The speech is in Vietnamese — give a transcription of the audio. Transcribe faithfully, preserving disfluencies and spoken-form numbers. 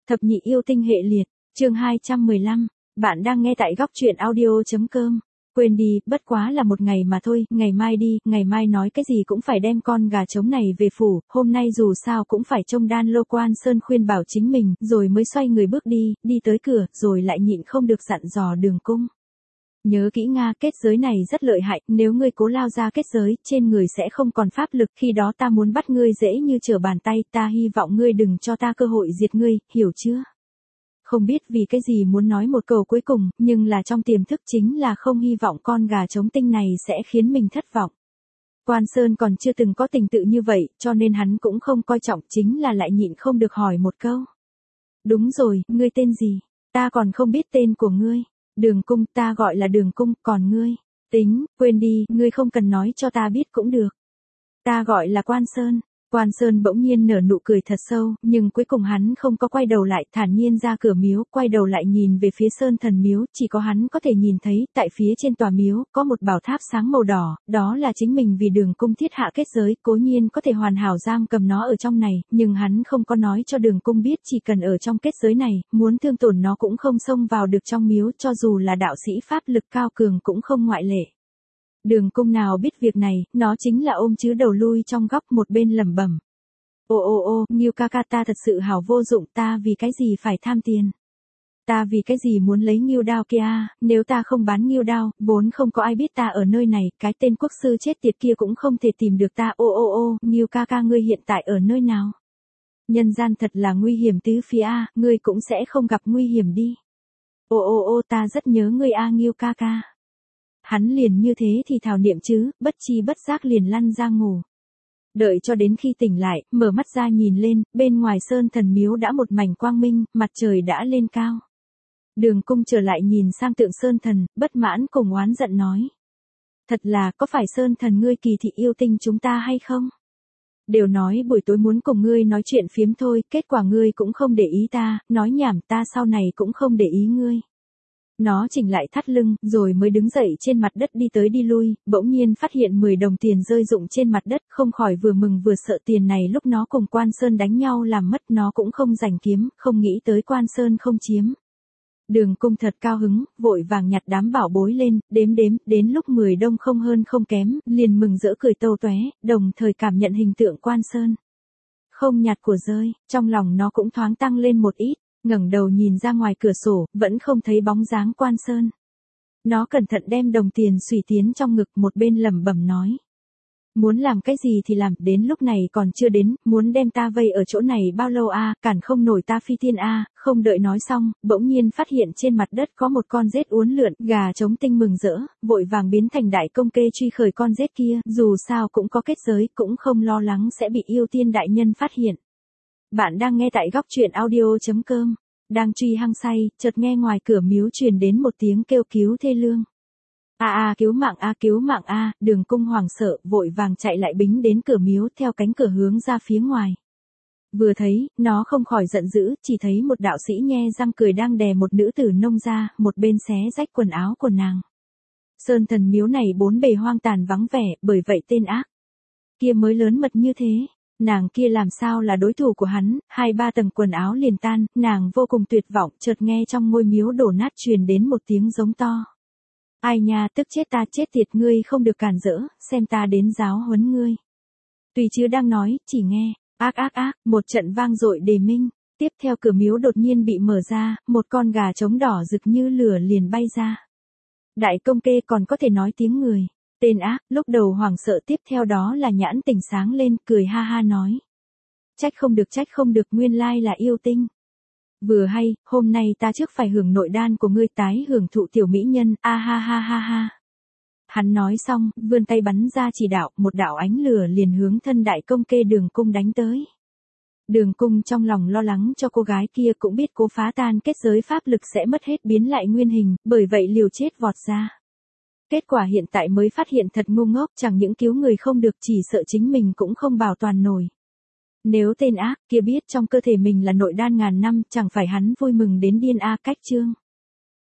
Thập nhị yêu tinh hệ liệt, chương hai trăm mười lăm, bạn đang nghe tại góc truyện audio.com. Quên đi, bất quá là một ngày mà thôi, ngày mai đi, ngày mai nói cái gì cũng phải đem con gà trống này về phủ, hôm nay dù sao cũng phải trông Đan Lô Quan Sơn khuyên bảo chính mình, rồi mới xoay người bước đi, đi tới cửa, rồi lại nhịn không được dặn dò Đường Cung. Nhớ kỹ Nga, kết giới này rất lợi hại, nếu ngươi cố lao ra kết giới, trên người sẽ không còn pháp lực, khi đó ta muốn bắt ngươi dễ như trở bàn tay, ta hy vọng ngươi đừng cho ta cơ hội diệt ngươi, hiểu chưa? Không biết vì cái gì muốn nói một câu cuối cùng, nhưng là trong tiềm thức chính là không hy vọng con gà trống tinh này sẽ khiến mình thất vọng. Quan Sơn còn chưa từng có tình tự như vậy, cho nên hắn cũng không coi trọng, chính là lại nhịn không được hỏi một câu. Đúng rồi, ngươi tên gì? Ta còn không biết tên của ngươi. Đường Cung, ta gọi là Đường Cung, còn ngươi? Tính, quên đi, ngươi không cần nói cho ta biết cũng được. Ta gọi là Quan Sơn. Quan Sơn bỗng nhiên nở nụ cười thật sâu, nhưng cuối cùng hắn không có quay đầu lại, thản nhiên ra cửa miếu, quay đầu lại nhìn về phía Sơn Thần miếu, chỉ có hắn có thể nhìn thấy, tại phía trên tòa miếu, có một bảo tháp sáng màu đỏ, đó là chính mình vì Đường Cung thiết hạ kết giới, cố nhiên có thể hoàn hảo giam cầm nó ở trong này, nhưng hắn không có nói cho Đường Cung biết chỉ cần ở trong kết giới này, muốn thương tổn nó cũng không xông vào được trong miếu, cho dù là đạo sĩ pháp lực cao cường cũng không ngoại lệ. Đường Cung nào biết việc này, nó chính là ôm chứ đầu lui trong góc một bên lẩm bẩm. Ô ô ô, Ngưu ca ca, ta thật sự hảo vô dụng, ta vì cái gì phải tham tiền? Ta vì cái gì muốn lấy Ngưu đao kia, nếu ta không bán Ngưu đao, vốn không có ai biết ta ở nơi này, cái tên quốc sư chết tiệt kia cũng không thể tìm được ta. Ô ô ô, Ngưu ca ca, ngươi hiện tại ở nơi nào? Nhân gian thật là nguy hiểm tứ phía a, ngươi cũng sẽ không gặp nguy hiểm đi. Ô ô ô, ta rất nhớ ngươi a Ngưu ca ca. Hắn liền như thế thì thảo niệm chứ, bất chi bất giác liền lăn ra ngủ. Đợi cho đến khi tỉnh lại, mở mắt ra nhìn lên, bên ngoài Sơn Thần miếu đã một mảnh quang minh, mặt trời đã lên cao. Đường Cung trở lại nhìn sang tượng Sơn Thần, bất mãn cùng oán giận nói. Thật là, có phải Sơn Thần ngươi kỳ thị yêu tinh chúng ta hay không? Đều nói buổi tối muốn cùng ngươi nói chuyện phiếm thôi, kết quả ngươi cũng không để ý ta, nói nhảm, ta sau này cũng không để ý ngươi. Nó chỉnh lại thắt lưng, rồi mới đứng dậy trên mặt đất đi tới đi lui, bỗng nhiên phát hiện mười đồng tiền rơi rụng trên mặt đất, không khỏi vừa mừng vừa sợ. Tiền này lúc nó cùng Quan Sơn đánh nhau làm mất, nó cũng không giành kiếm, không nghĩ tới Quan Sơn không chiếm. Đường Cung thật cao hứng, vội vàng nhặt đám bảo bối lên, đếm đếm, đến lúc mười đồng không hơn không kém, liền mừng rỡ cười tâu tóe, đồng thời cảm nhận hình tượng Quan Sơn. Không nhặt của rơi, trong lòng nó cũng thoáng tăng lên một ít. Ngẩng đầu nhìn ra ngoài cửa sổ, vẫn không thấy bóng dáng Quan Sơn. Nó cẩn thận đem đồng tiền xùy tiến trong ngực, một bên lẩm bẩm nói. Muốn làm cái gì thì làm, đến lúc này còn chưa đến, muốn đem ta vây ở chỗ này bao lâu a, cản không nổi ta phi thiên a. Không đợi nói xong, bỗng nhiên phát hiện trên mặt đất có một con rết uốn lượn, gà trống tinh mừng rỡ, vội vàng biến thành đại công kê truy khởi con rết kia, dù sao cũng có kết giới, cũng không lo lắng sẽ bị yêu tiên đại nhân phát hiện. Bạn đang nghe tại góc truyện audio.com, đang truy hăng say, chợt nghe ngoài cửa miếu truyền đến một tiếng kêu cứu thê lương. A a cứu mạng a cứu mạng a, Đường Cung hoảng sợ, vội vàng chạy lại bính đến cửa miếu theo cánh cửa hướng ra phía ngoài. Vừa thấy, nó không khỏi giận dữ, chỉ thấy một đạo sĩ nhe răng cười đang đè một nữ tử nông ra, một bên xé rách quần áo của nàng. Sơn Thần miếu này bốn bề hoang tàn vắng vẻ, bởi vậy tên ác kia mới lớn mật như thế. Nàng kia làm sao là đối thủ của hắn, hai ba tầng quần áo liền tan, nàng vô cùng tuyệt vọng, chợt nghe trong ngôi miếu đổ nát truyền đến một tiếng giống to. Ai nha, tức chết ta, chết tiệt, ngươi không được cản rỡ, xem ta đến giáo huấn ngươi. Tùy chứ đang nói, chỉ nghe, ác ác ác, một trận vang dội đề minh, tiếp theo cửa miếu đột nhiên bị mở ra, một con gà trống đỏ rực như lửa liền bay ra. Đại công kê còn có thể nói tiếng người. Tên ác, lúc đầu hoảng sợ, tiếp theo đó là nhãn tỉnh sáng lên, cười ha ha nói. Trách không được, trách không được, nguyên lai là yêu tinh. Vừa hay, hôm nay ta trước phải hưởng nội đan của ngươi, tái hưởng thụ tiểu mỹ nhân, a ha ha ha ha. Hắn nói xong, vươn tay bắn ra chỉ đạo, một đạo ánh lửa liền hướng thân đại công kê Đường Cung đánh tới. Đường Cung trong lòng lo lắng cho cô gái kia, cũng biết cố phá tan kết giới pháp lực sẽ mất hết biến lại nguyên hình, bởi vậy liều chết vọt ra. Kết quả hiện tại mới phát hiện thật ngu ngốc, chẳng những cứu người không được, chỉ sợ chính mình cũng không bảo toàn nổi. Nếu tên ác kia biết trong cơ thể mình là nội đan ngàn năm, chẳng phải hắn vui mừng đến điên a. Cách chương